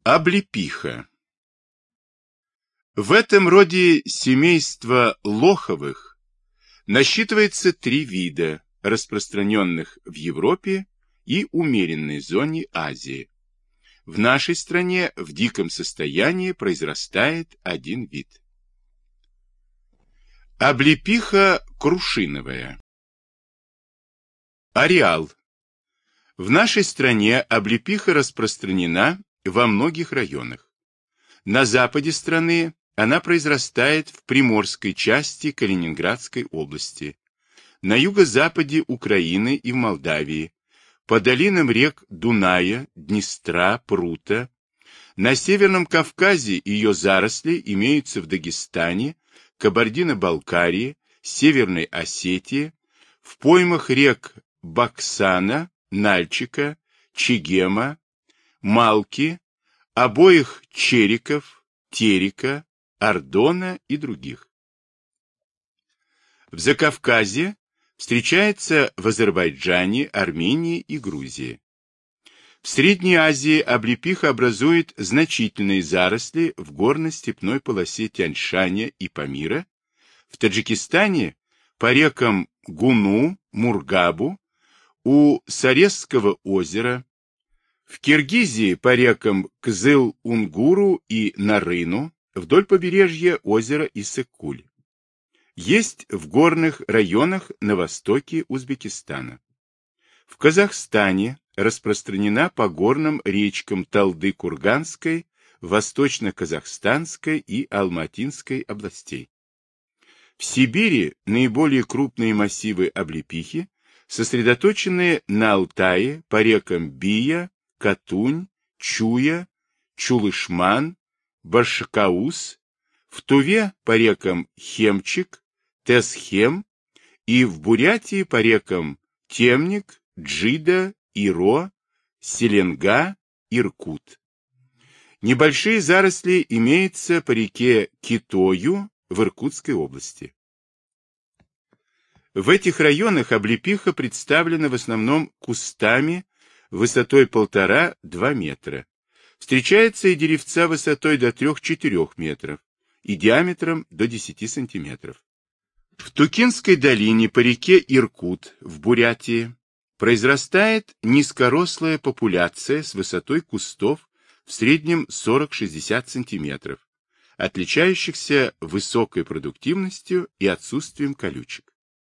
Облепиха. В этом роде семейства лоховых насчитывается 3 вида, распространенных в Европе и умеренной зоне Азии. В нашей стране в диком состоянии произрастает 1 вид. Облепиха крушиновая. Ареал. В нашей стране облепиха распространена во многих районах. На западе страны она произрастает в приморской части Калининградской области, на юго-западе Украины и в Молдавии, по долинам рек Дуная, Днестра, Прута. На Северном Кавказе ее заросли имеются в Дагестане, Кабардино-Балкарии, Северной Осетии, в поймах рек Баксана, Нальчика, Чегема, Малки, обоих Чериков, Терека, Ордона и других. В Закавказье встречается в Азербайджане, Армении и Грузии. В Средней Азии облепиха образует значительные заросли в горно-степной полосе Тянь-Шаня и Памира, в Таджикистане по рекам Гуну, Мургабу, у Саресского озера, в Киргизии по рекам Кызыл-Унгуру и Нарыну, вдоль побережья озера Иссык-Куль. Есть в горных районах на востоке Узбекистана. В Казахстане распространена по горным речкам Талды-Курганской, Восточно-Казахстанской и Алматинской областей. В Сибири наиболее крупные массивы облепихи сосредоточены на Алтае по рекам Бия, Катунь, Чуя, Чулышман, Баршакаус, в Туве по рекам Хемчик, Тесхем и в Бурятии по рекам Темник, Джида, Иро, Селенга, Иркут. Небольшие заросли имеются по реке Китою в Иркутской области. В этих районах облепиха представлена в основном кустами высотой 1,5–2 метра. Встречаются и деревца высотой до 3–4 метров и диаметром до 10 сантиметров. В Тукинской долине по реке Иркут в Бурятии произрастает низкорослая популяция с высотой кустов в среднем 40–60 сантиметров, отличающихся высокой продуктивностью и отсутствием колючек.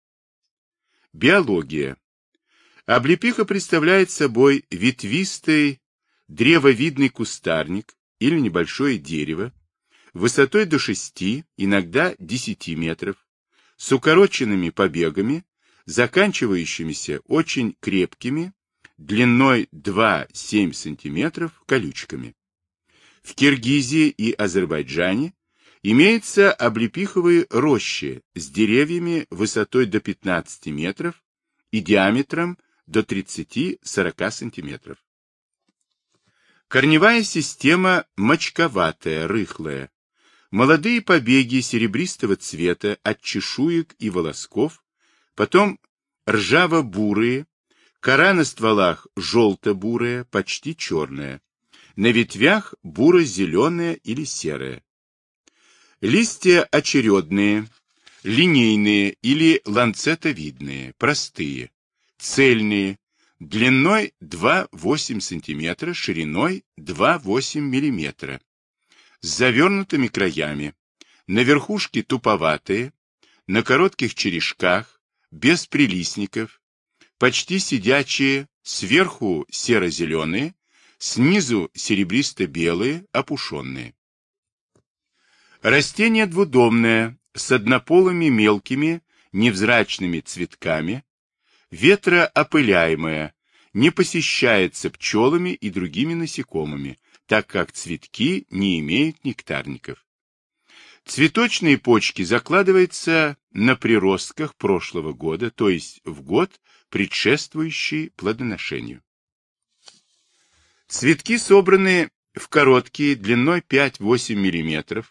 Биология. Облепиха представляет собой ветвистый древовидный кустарник или небольшое дерево высотой до 6, иногда 10 метров, с укороченными побегами, заканчивающимися очень крепкими, длиной 2–7 см колючками. В Киргизии и Азербайджане имеются облепиховые рощи с деревьями высотой до 15 метров и диаметром до 30–40 см. Корневая система мочковатая, рыхлая. Молодые побеги серебристого цвета от чешуек и волосков, потом ржаво-бурые, кора на стволах желто-бурая, почти черная, на ветвях буро-зеленая или серая. Листья очередные, линейные или ланцетовидные, простые, цельные, длиной 2–8 см, шириной 2–8 мм, с завернутыми краями, на верхушке туповатые, на коротких черешках, без прилистников, почти сидячие, сверху серо-зеленые, снизу серебристо-белые, опушенные. Растение двудомное, с однополыми мелкими, невзрачными цветками, ветроопыляемое, не посещается пчелами и другими насекомыми, так как цветки не имеют нектарников. Цветочные почки закладываются на приростках прошлого года, то есть в год, предшествующий плодоношению. Цветки собраны в короткие, длиной 5–8 мм,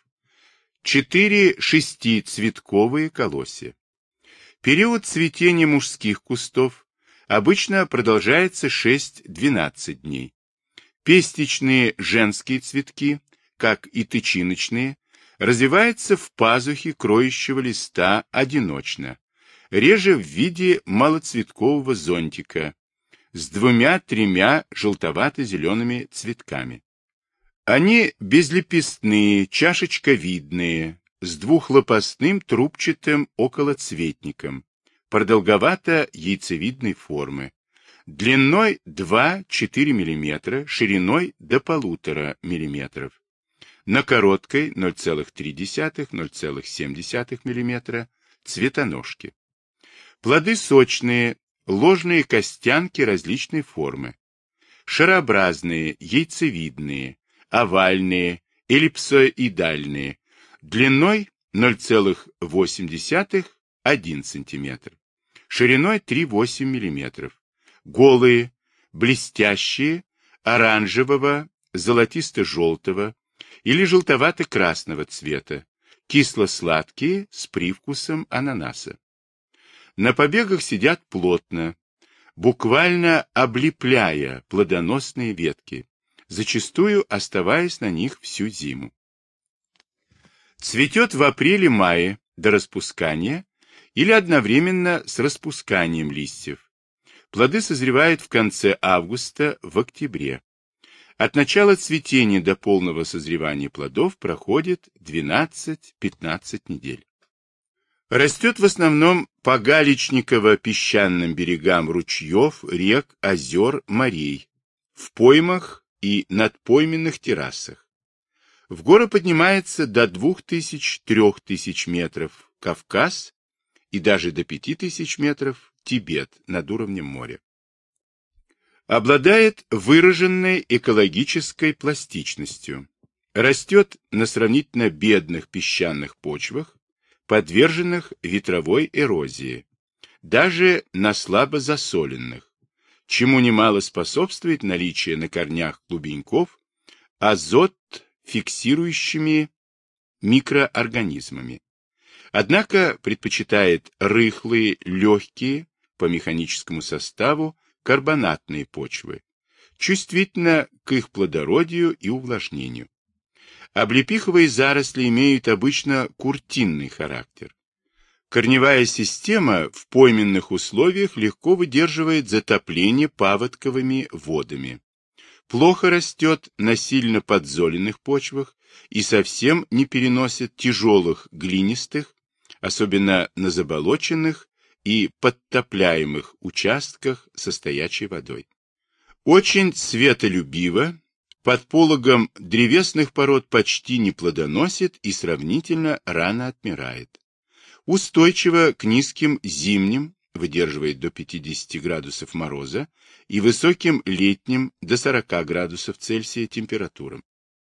4–6-цветковые колосья. Период цветения мужских кустов обычно продолжается 6–12 дней. Пестичные женские цветки, как и тычиночные, развиваются в пазухе кроющего листа одиночно, реже в виде малоцветкового зонтика с двумя-тремя желтовато-зелеными цветками. Они безлепестные, чашечковидные, с двухлопастным трубчатым околоцветником, продолговато-яйцевидной формы, длиной 2-4 мм, шириной до 1,5 мм, на короткой 0,3-0,7 мм цветоножке. Плоды сочные, ложные костянки различной формы, шарообразные, яйцевидные, овальные, эллипсоидальные, длиной 0,8-1 см, шириной 3-8 мм, голые, блестящие, оранжевого, золотисто-желтого или желтовато-красного цвета, кисло-сладкие с привкусом ананаса. На побегах сидят плотно, буквально облепляя плодоносные ветки, зачастую оставаясь на них всю зиму. Цветет в апреле-мае до распускания или одновременно с распусканием листьев. Плоды созревают в конце августа, в октябре. От начала цветения до полного созревания плодов проходит 12-15 недель. Растет в основном по галечниково-песчаным берегам ручьев, рек, озер, морей, в поймах и надпойменных террасах. В горы поднимается до 2000-3000 метров Кавказ и даже до 5000 метров Тибет над уровнем моря. Обладает выраженной экологической пластичностью. Растет на сравнительно бедных песчаных почвах, подверженных ветровой эрозии, даже на слабо засоленных, чему немало способствует наличие на корнях клубеньков азот фиксирующими микроорганизмами. Однако предпочитает рыхлые, легкие по механическому составу карбонатные почвы, чувствительно к их плодородию и увлажнению. Облепиховые заросли имеют обычно куртинный характер. Корневая система в пойменных условиях легко выдерживает затопление паводковыми водами. Плохо растет на сильно подзоленных почвах и совсем не переносит тяжелых глинистых, особенно на заболоченных и подтопляемых участках со стоячей водой. Очень светолюбиво, под пологом древесных пород почти не плодоносит и сравнительно рано отмирает. Устойчиво к низким зимним, выдерживает до 50 градусов мороза, и высоким летним до 40 градусов Цельсия температурам.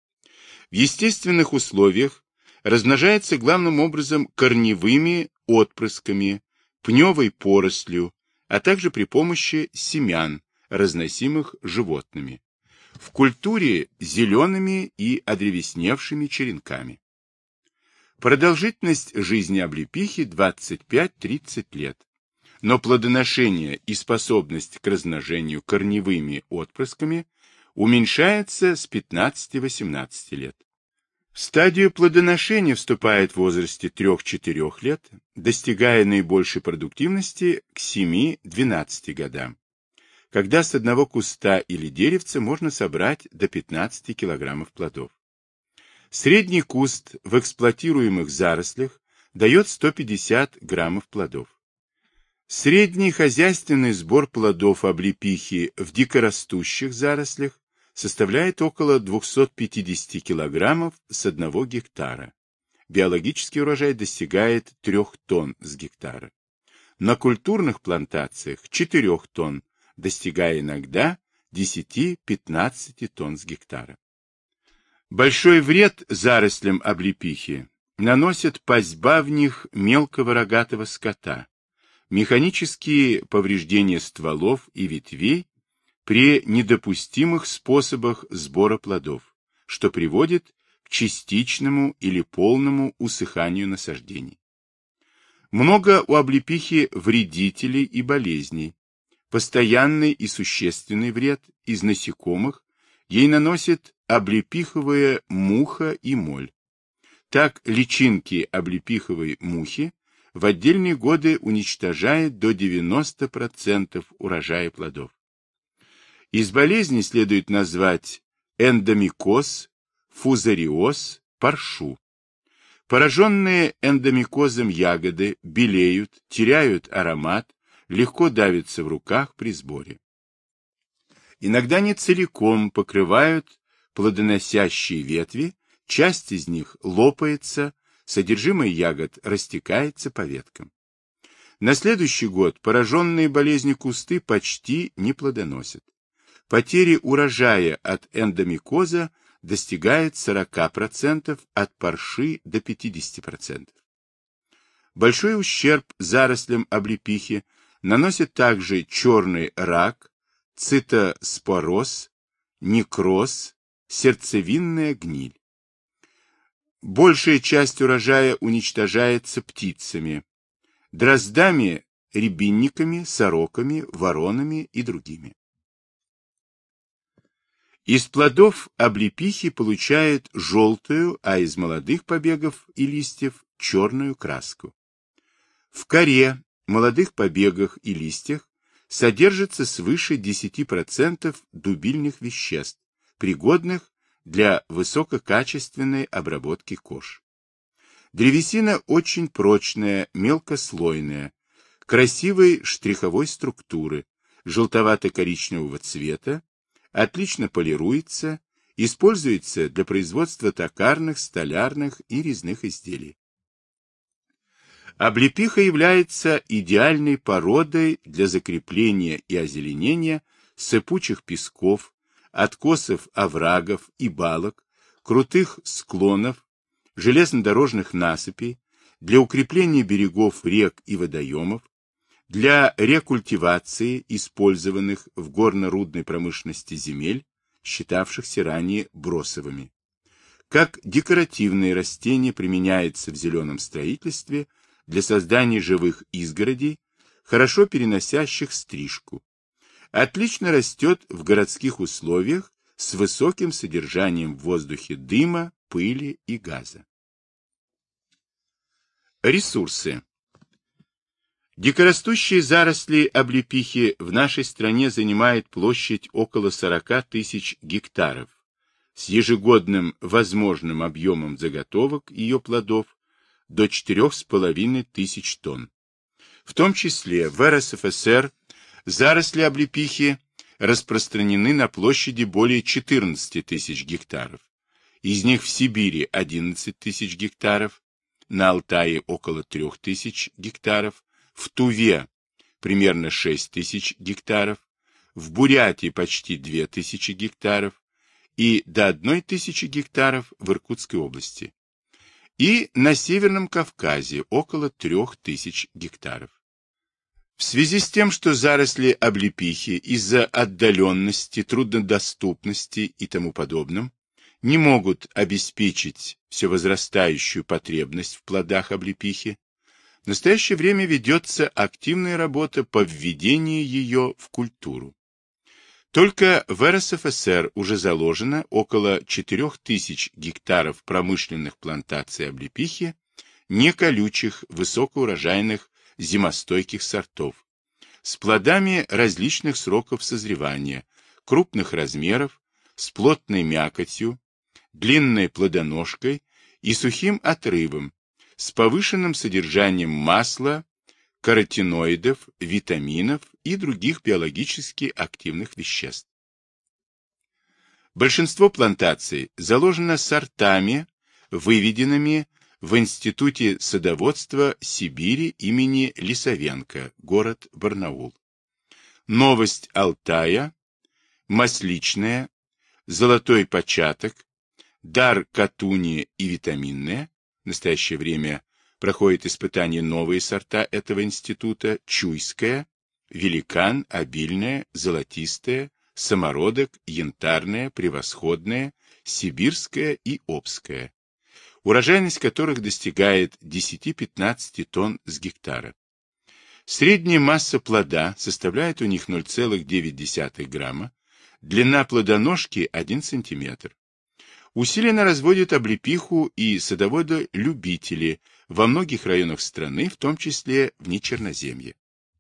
В естественных условиях размножается главным образом корневыми отпрысками, пневой порослью, а также при помощи семян, разносимых животными. В культуре зелеными и одревесневшими черенками. Продолжительность жизни облепихи 25-30 лет, но плодоношение и способность к размножению корневыми отпрысками уменьшается с 15-18 лет. В стадию плодоношения вступает в возрасте 3-4 лет, достигая наибольшей продуктивности к 7-12 годам, когда с одного куста или деревца можно собрать до 15 килограммов плодов. Средний куст в эксплуатируемых зарослях дает 150 граммов плодов. Средний хозяйственный сбор плодов облепихи в дикорастущих зарослях составляет около 250 килограммов с 1 гектара. Биологический урожай достигает 3 тонн с гектара. На культурных плантациях 4 тонн, достигая иногда 10-15 тонн с гектара. Большой вред зарослям облепихи наносят пастьба в них мелкого рогатого скота, механические повреждения стволов и ветвей при недопустимых способах сбора плодов, что приводит к частичному или полному усыханию насаждений. Много у облепихи вредителей и болезней, постоянный и существенный вред из насекомых Ей наносит облепиховая муха и моль. Так личинки облепиховой мухи в отдельные годы уничтожают до 90% урожая плодов. Из болезней следует назвать эндомикоз, фузариоз, паршу. Пораженные эндомикозом ягоды белеют, теряют аромат, легко давятся в руках при сборе. Иногда не целиком покрывают плодоносящие ветви, часть из них лопается, содержимое ягод растекается по веткам. На следующий год пораженные болезнью кусты почти не плодоносят. Потери урожая от эндомикоза достигают 40%, от парши до 50%. Большой ущерб зарослям облепихи наносит также черный рак, цитоспороз, некроз, сердцевинная гниль. Большая часть урожая уничтожается птицами, дроздами, рябинниками, сороками, воронами и другими. Из плодов облепихи получают желтую, а из молодых побегов и листьев черную краску. В коре, молодых побегах и листьях содержится свыше 10% дубильных веществ, пригодных для высококачественной обработки кож. Древесина очень прочная, мелкослойная, красивой штриховой структуры, желтовато-коричневого цвета, отлично полируется, используется для производства токарных, столярных и резных изделий. Облепиха является идеальной породой для закрепления и озеленения сыпучих песков, откосов оврагов и балок, крутых склонов, железнодорожных насыпей, для укрепления берегов рек и водоемов, для рекультивации использованных в горно-рудной промышленности земель, считавшихся ранее бросовыми. Как декоративное растение применяется в зеленом строительстве для создания живых изгородей, хорошо переносящих стрижку. Отлично растет в городских условиях с высоким содержанием в воздухе дыма, пыли и газа. Ресурсы. Дикорастущие заросли облепихи в нашей стране занимают площадь около 40 тысяч гектаров, с ежегодным возможным объемом заготовок ее плодов до 4,5 тысяч тонн. В том числе в РСФСР заросли облепихи распространены на площади более 14 тысяч гектаров. Из них в Сибири 11 тысяч гектаров, на Алтае около 3 тысяч гектаров, в Туве примерно 6 тысяч гектаров, в Бурятии почти 2 тысячи гектаров и до 1 тысячи гектаров в Иркутской области. И на Северном Кавказе около 3 тысяч гектаров. В связи с тем, что заросли облепихи из-за отдаленности, труднодоступности и тому подобным не могут обеспечить все возрастающую потребность в плодах облепихи, в настоящее время ведется активная работа по введению ее в культуру. Только в РСФСР уже заложено около 4000 гектаров промышленных плантаций облепихи, неколючих, высокоурожайных, зимостойких сортов, с плодами различных сроков созревания, крупных размеров, с плотной мякотью, длинной плодоножкой и сухим отрывом, с повышенным содержанием масла, каротиноидов, витаминов и других биологически активных веществ. Большинство плантаций заложено сортами, выведенными в Институте садоводства Сибири имени Лисовенко, город Барнаул. Новость Алтая, масличная, золотой початок, дар катуни и витаминная. В настоящее время проходят испытания новые сорта этого института: чуйская, великан, обильная, золотистая, самородок, янтарная, превосходная, сибирская и обская, урожайность которых достигает 10-15 тонн с гектара. Средняя масса плода составляет у них 0,9 грамма, Длина плодоножки 1 см. Усиленно разводят облепиху и садоводы-любители во многих районах страны, в том числе в Нечерноземье.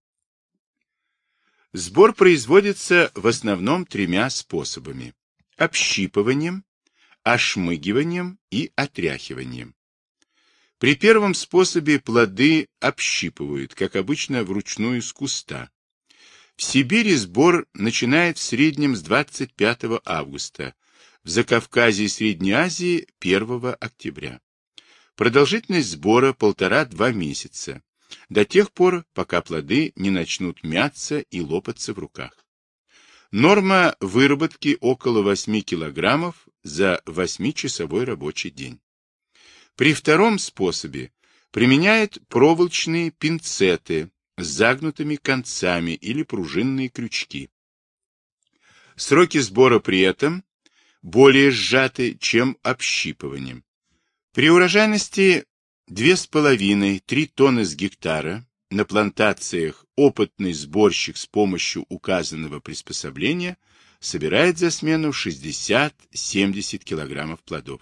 Сбор производится в основном 3 способами: общипыванием, ошмыгиванием и отряхиванием. При первом способе плоды общипывают, как обычно, вручную с куста. В Сибири сбор начинает в среднем с 25 августа, в Закавказье и Средней Азии 1 октября. Продолжительность сбора 1,5–2 месяца, до тех пор, пока плоды не начнут мяться и лопаться в руках. Норма выработки около 8 кг за 8-часовой рабочий день. При втором способе применяют проволочные пинцеты с загнутыми концами или пружинные крючки. Сроки сбора при этом более сжаты, чем общипыванием. При урожайности 2,5–3 тонны с гектара на плантациях опытный сборщик с помощью указанного приспособления собирает за смену 60–70 кг плодов.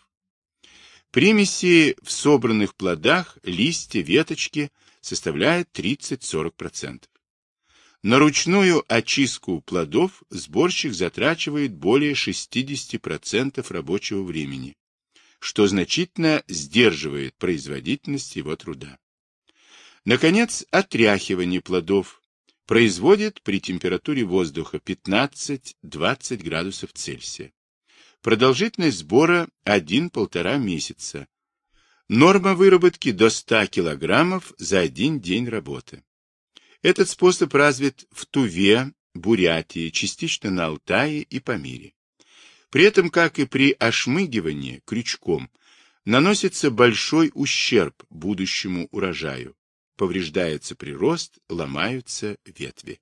Примеси в собранных плодах, листья, веточки составляют 30–40%. На ручную очистку плодов сборщик затрачивает более 60% рабочего времени, что значительно сдерживает производительность его труда. Наконец, отряхивание плодов производят при температуре воздуха 15–20 градусов Цельсия. Продолжительность сбора 1–1,5 месяца. Норма выработки до 100 кг за 1 день работы. Этот способ развит в Туве, Бурятии, частично на Алтае и Памире. При этом, как и при ошмыгивании крючком, наносится большой ущерб будущему урожаю. Повреждается прирост, ломаются ветви.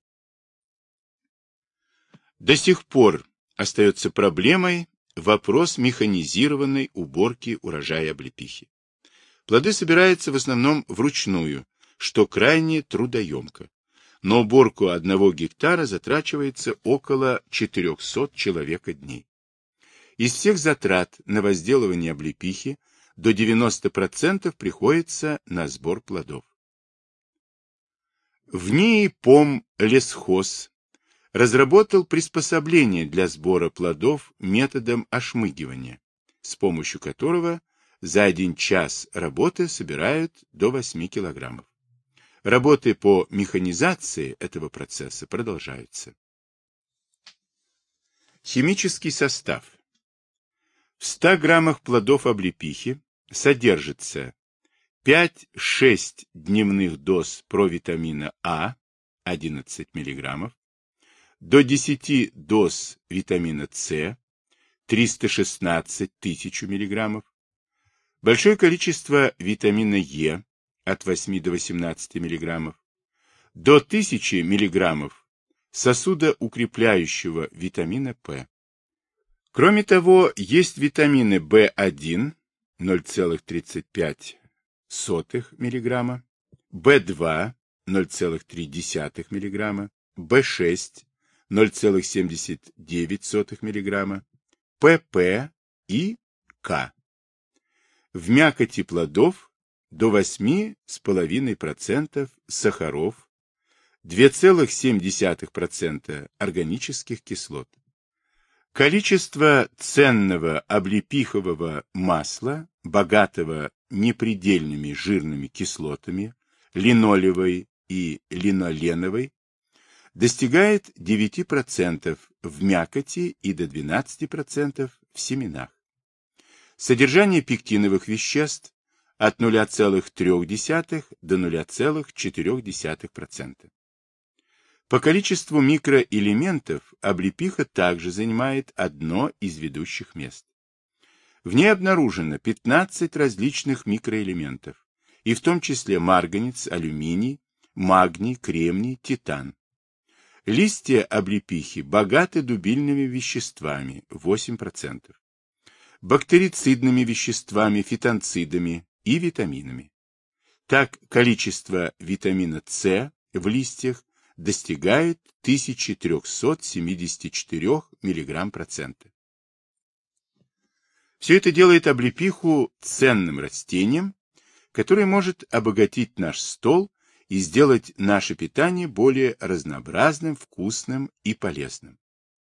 До сих пор остается проблемой вопрос механизированной уборки урожая облепихи. Плоды собираются в основном вручную, что крайне трудоемко. На уборку 1 гектара затрачивается около 400 человека-дней. Из всех затрат на возделывание облепихи до 90% приходится на сбор плодов. В НИИ ПОМ лесхоз разработал приспособление для сбора плодов методом ошмыгивания, с помощью которого за 1 час работы собирают до 8 килограммов. Работы по механизации этого процесса продолжаются. Химический состав. В 100 граммах плодов облепихи содержится 5–6 дневных доз провитамина А 11 мг, до 10 доз витамина С 316 тысяч мг, большое количество витамина Е от 8 до 18 мг, до 1000 мг сосудоукрепляющего витамина П. Кроме того, есть витамины В1 0,35 мг, В2 0,3 мг, В6 0,79 мг, ПП и К. В мякоти плодов до 8,5% сахаров, 2,7% органических кислот. Количество ценного облепихового масла, богатого непредельными жирными кислотами, линолевой и линоленовой, достигает 9% в мякоти и до 12% в семенах. Содержание пектиновых веществ от 0,3 до 0,4%. По количеству микроэлементов облепиха также занимает одно из ведущих мест. В ней обнаружено 15 различных микроэлементов, и в том числе марганец, алюминий, магний, кремний, титан. Листья облепихи богаты дубильными веществами 8%, бактерицидными веществами, фитонцидами и витаминами. Так, количество витамина С в листьях достигает 1374 мг%. Все это делает облепиху ценным растением, которое может обогатить наш стол и сделать наше питание более разнообразным, вкусным и полезным.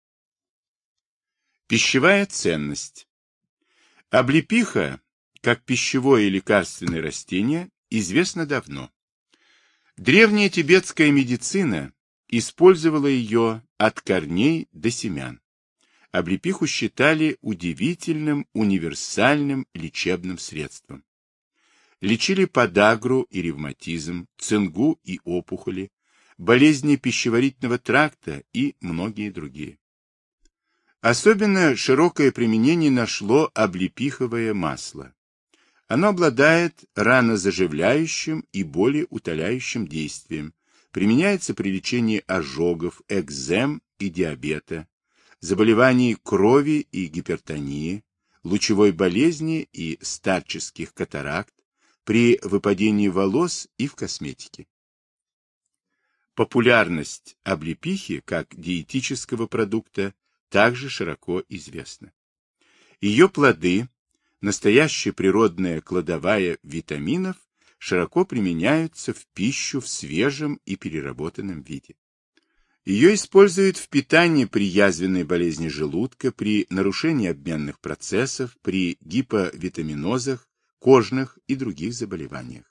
Пищевая ценность. Облепиха, как пищевое и лекарственное растение, известна давно. Древняя тибетская медицина использовала ее от корней до семян. Облепиху считали удивительным универсальным лечебным средством. Лечили подагру и ревматизм, цингу и опухоли, болезни пищеварительного тракта и многие другие. Особенно широкое применение нашло облепиховое масло. Оно обладает ранозаживляющим и болеутоляющим действием, применяется при лечении ожогов, экзем и диабета, заболеваний крови и гипертонии, лучевой болезни и старческих катаракт, при выпадении волос и в косметике. Популярность облепихи как диетического продукта также широко известна. Ее плоды, настоящая природная кладовая витаминов, широко применяются в пищу в свежем и переработанном виде. Ее используют в питании при язвенной болезни желудка, при нарушении обменных процессов, при гиповитаминозах, кожных и других заболеваниях.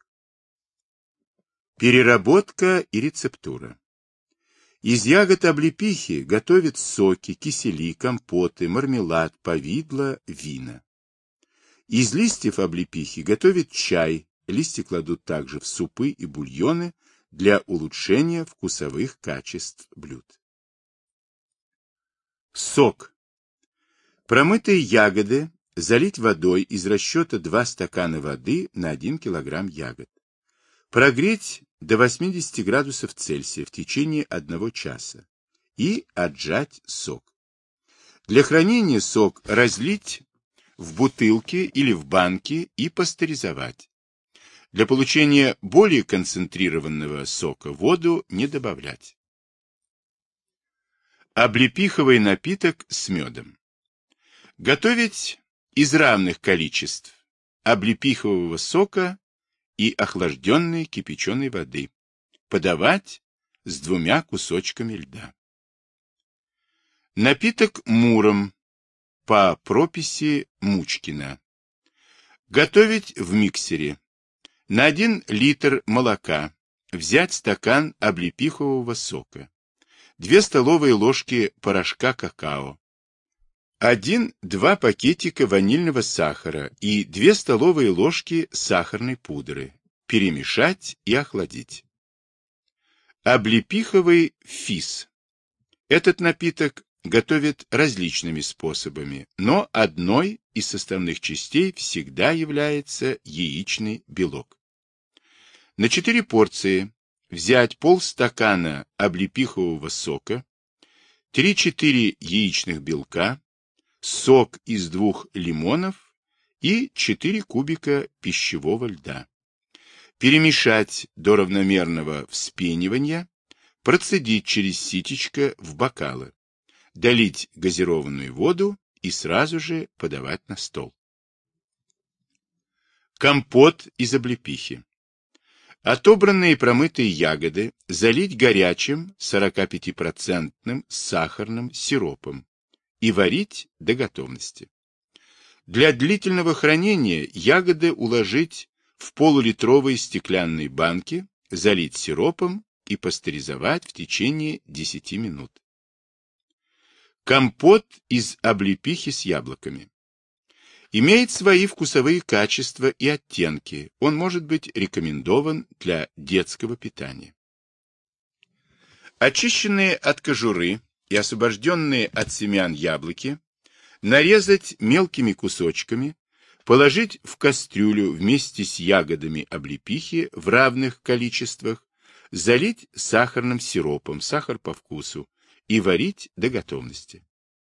Переработка и рецептура. Из ягод облепихи готовят соки, кисели, компоты, мармелад, повидло, вина. Из листьев облепихи готовят чай, листья кладут также в супы и бульоны для улучшения вкусовых качеств блюд. Сок. Промытые ягоды залить водой из расчета 2 стакана воды на 1 кг ягод. Прогреть до 80 градусов Цельсия в течение 1 часа и отжать сок. Для хранения сок разлить в бутылки или в банки и пастеризовать. Для получения более концентрированного сока воду не добавлять. Облепиховый напиток с медом. Готовить из равных количеств облепихового сока и охлажденной кипяченой воды. Подавать с 2 кусочками льда. Напиток муром по прописи Мучкина. Готовить в миксере. На 1 литр молока взять стакан облепихового сока, 2 столовые ложки порошка какао, 1-2 пакетика ванильного сахара и 2 столовые ложки сахарной пудры. Перемешать и охладить. Облепиховый фис. Этот напиток готовят различными способами, но одной из составных частей всегда является яичный белок. На 4 порции взять полстакана облепихового сока, 3-4 яичных белка, сок из 2 лимонов и 4 кубика пищевого льда. Перемешать до равномерного вспенивания, процедить через ситечко в бокалы, долить газированную воду и сразу же подавать на стол. Компот из облепихи. Отобранные промытые ягоды залить горячим 45% сахарным сиропом и варить до готовности. Для длительного хранения ягоды уложить в полулитровые стеклянные банки, залить сиропом и пастеризовать в течение 10 минут. Компот из облепихи с яблоками. Имеет свои вкусовые качества и оттенки. Он может быть рекомендован для детского питания. Очищенные от кожуры и освобожденные от семян яблоки нарезать мелкими кусочками, положить в кастрюлю вместе с ягодами облепихи в равных количествах, залить сахарным сиропом, сахар по вкусу, и варить до готовности.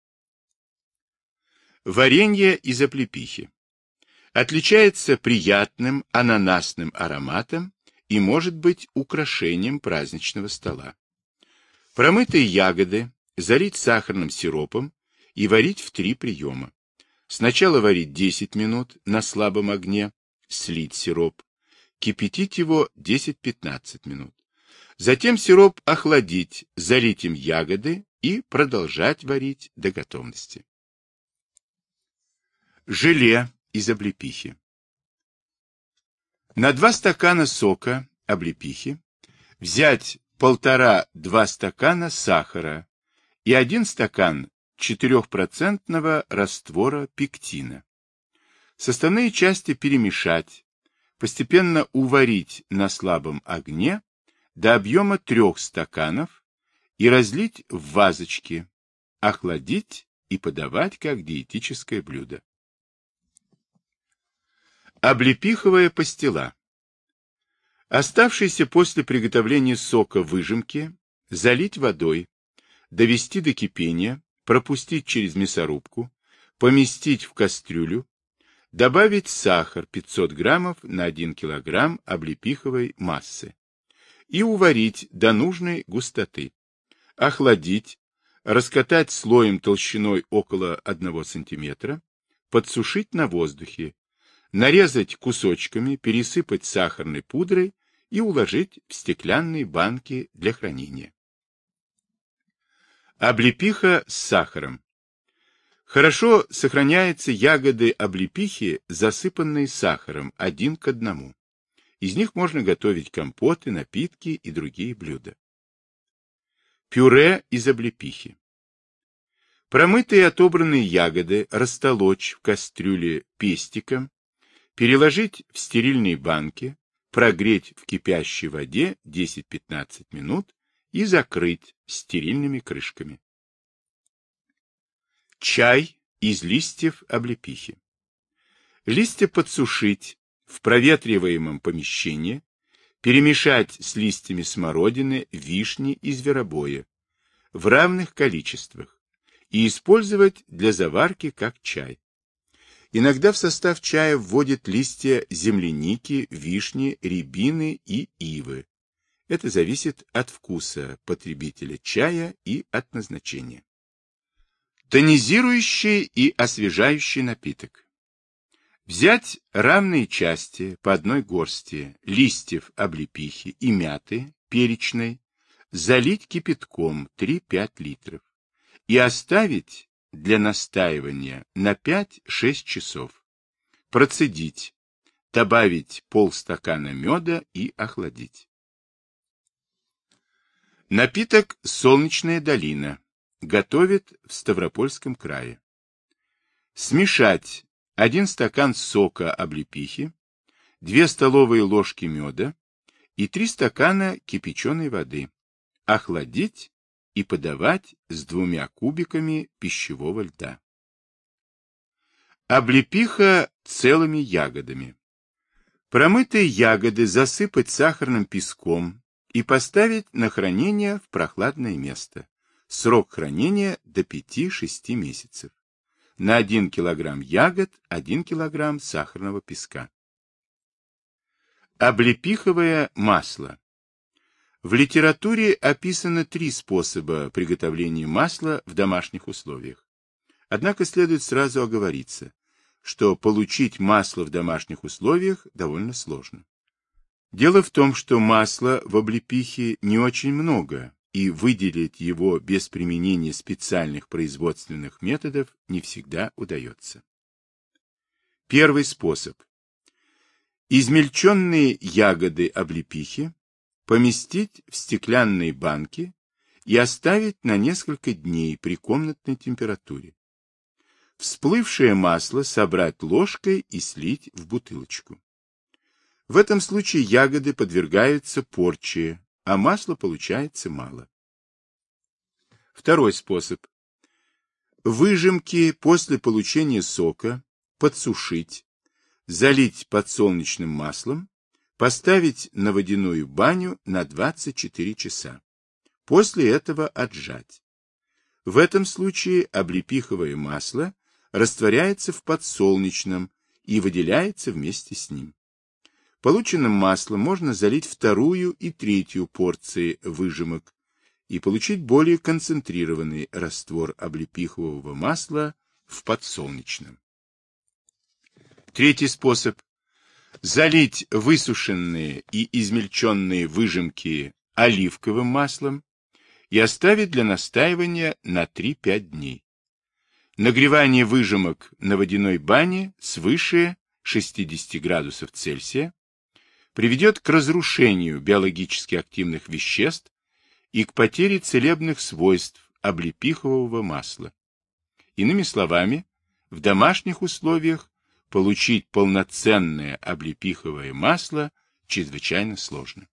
Варенье из облепихи. Отличается приятным ананасным ароматом и может быть украшением праздничного стола. Промытые ягоды залить сахарным сиропом и варить в 3 приема. Сначала варить 10 минут на слабом огне, слить сироп, кипятить его 10-15 минут. Затем сироп охладить, залить им ягоды и продолжать варить до готовности. Желе из облепихи. На 2 стакана сока облепихи взять 1,5-2 стакана сахара и 1 стакан 4% раствора пектина. Составные части перемешать, постепенно уварить на слабом огне до объема 3 стаканов и разлить в вазочки, охладить и подавать как диетическое блюдо. Облепиховая пастила. Оставшиеся после приготовления сока выжимки залить водой, довести до кипения, пропустить через мясорубку, поместить в кастрюлю, добавить сахар 500 граммов на 1 килограмм облепиховой массы и уварить до нужной густоты, охладить, раскатать слоем толщиной около 1 см, подсушить на воздухе, нарезать кусочками, пересыпать сахарной пудрой и уложить в стеклянные банки для хранения. Облепиха с сахаром. Хорошо сохраняются ягоды облепихи, засыпанные сахаром 1 к 1. Из них можно готовить компоты, напитки и другие блюда. Пюре из облепихи. Промытые и отобранные ягоды растолочь в кастрюле пестиком, переложить в стерильные банки, прогреть в кипящей воде 10-15 минут и закрыть стерильными крышками. Чай из листьев облепихи. Листья подсушить в проветриваемом помещении, перемешать с листьями смородины, вишни и зверобоя в равных количествах и использовать для заварки как чай. Иногда в состав чая вводят листья земляники, вишни, рябины и ивы. Это зависит от вкуса потребителя чая и от назначения. Тонизирующий и освежающий напиток. Взять равные части по 1 горсти листьев облепихи и мяты перечной, залить кипятком 3-5 литров и оставить для настаивания на 5-6 часов. Процедить, добавить полстакана меда и охладить. Напиток «Солнечная долина» готовят в Ставропольском крае. Смешать 1 стакан сока облепихи, 2 столовые ложки меда и 3 стакана кипяченой воды. Охладить и подавать с 2 кубиками пищевого льда. Облепиха целыми ягодами. Промытые ягоды засыпать сахарным песком и поставить на хранение в прохладное место. Срок хранения до 5-6 месяцев. На 1 килограмм ягод 1 килограмм сахарного песка. Облепиховое масло. В литературе описано 3 способа приготовления масла в домашних условиях. Однако следует сразу оговориться, что получить масло в домашних условиях довольно сложно. Дело в том, что масла в облепихе не очень много, и выделить его без применения специальных производственных методов не всегда удается. Первый способ. Измельченные ягоды облепихи поместить в стеклянные банки и оставить на несколько дней при комнатной температуре. Всплывшее масло собрать ложкой и слить в бутылочку. В этом случае ягоды подвергаются порче, а масла получается мало. Второй способ. Выжимки после получения сока подсушить, залить подсолнечным маслом, поставить на водяную баню на 24 часа. После этого отжать. В этом случае облепиховое масло растворяется в подсолнечном и выделяется вместе с ним. Полученным маслом можно залить 2-ю и 3-ю порции выжимок и получить более концентрированный раствор облепихового масла в подсолнечном. Третий способ. Залить высушенные и измельченные выжимки оливковым маслом и оставить для настаивания на 3-5 дней. Нагревание выжимок на водяной бане свыше 60 градусов Цельсия приведет к разрушению биологически активных веществ и к потере целебных свойств облепихового масла. Иными словами, в домашних условиях получить полноценное облепиховое масло чрезвычайно сложно.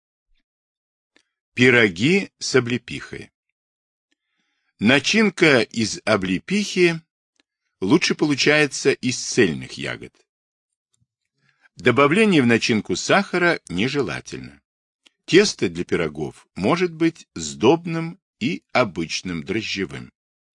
Пироги с облепихой. Начинка из облепихи лучше получается из цельных ягод. Добавление в начинку сахара нежелательно. Тесто для пирогов может быть сдобным и обычным дрожжевым.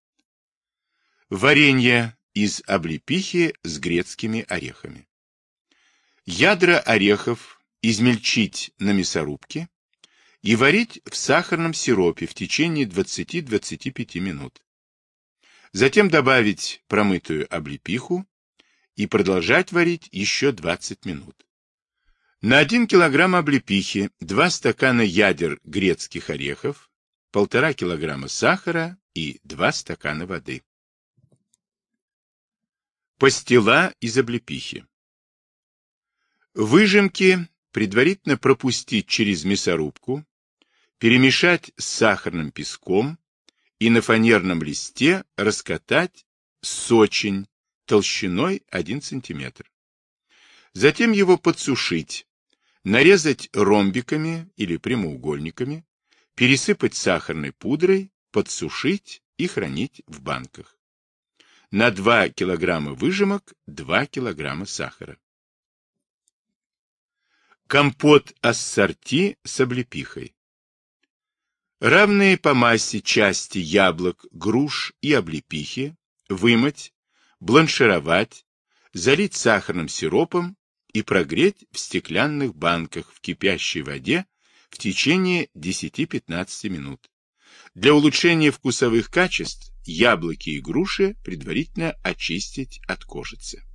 Варенье из облепихи с грецкими орехами. Ядра орехов измельчить на мясорубке и варить в сахарном сиропе в течение 20-25 минут. Затем добавить промытую облепиху и продолжать варить еще 20 минут. На 1 кг облепихи 2 стакана ядер грецких орехов, 1,5 кг сахара и 2 стакана воды. Пастила из облепихи. Выжимки предварительно пропустить через мясорубку, перемешать с сахарным песком и на фанерном листе раскатать сочень толщиной 1 см. Затем его подсушить, нарезать ромбиками или прямоугольниками, пересыпать сахарной пудрой, подсушить и хранить в банках. На 2 кг выжимок 2 кг сахара. Компот ассорти с облепихой. Равные по массе части яблок, груш и облепихи вымыть, бланшировать, залить сахарным сиропом и прогреть в стеклянных банках в кипящей воде в течение 10-15 минут. Для улучшения вкусовых качеств яблоки и груши предварительно очистить от кожицы.